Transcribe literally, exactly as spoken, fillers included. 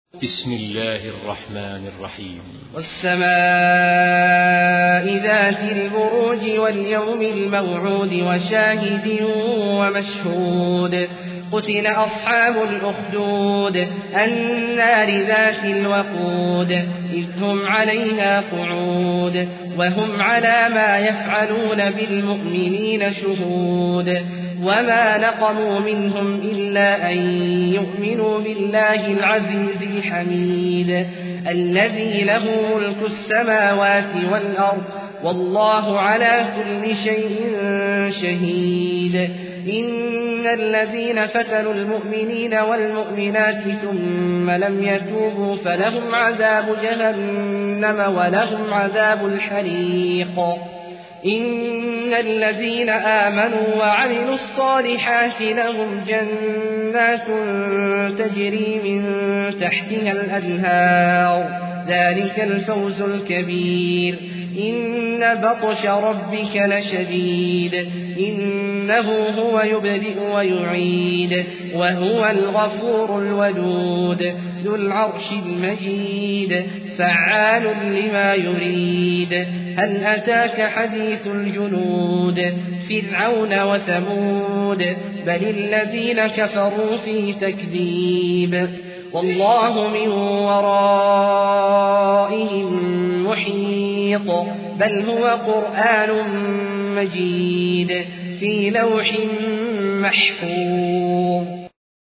بسم الله الرحمن الرحيم. والسماء ذات البروج واليوم الموعود وشاهد ومشهود قتل أصحاب الأخدود النار ذات الوقود إذ هم عليها قعود وهم على ما يفعلون بالمؤمنين شهود وما نقموا منهم إلا أن يؤمنوا بالله العزيز الحميد الذي له ملك السماوات والأرض والله على كل شيء شهيد. إن الذين فتنوا المؤمنين والمؤمنات ثم لم يتوبوا فلهم عذاب جهنم ولهم عذاب الحريق. إن الذين آمنوا وعملوا الصالحات لهم جنات تجري من تحتها الأنهار ذلك الفوز الكبير. إن بطش ربك لشديد إنه هو يبدئ ويعيد وهو الغفور الودود ذو العرش المجيد فعال لما يريد. هل أتاك حديث الجنود فرعون وثمود بل الذين كفروا في تكذيب والله من ورائهم محيط بل هو قرآن مجيد في لوح محفوظ.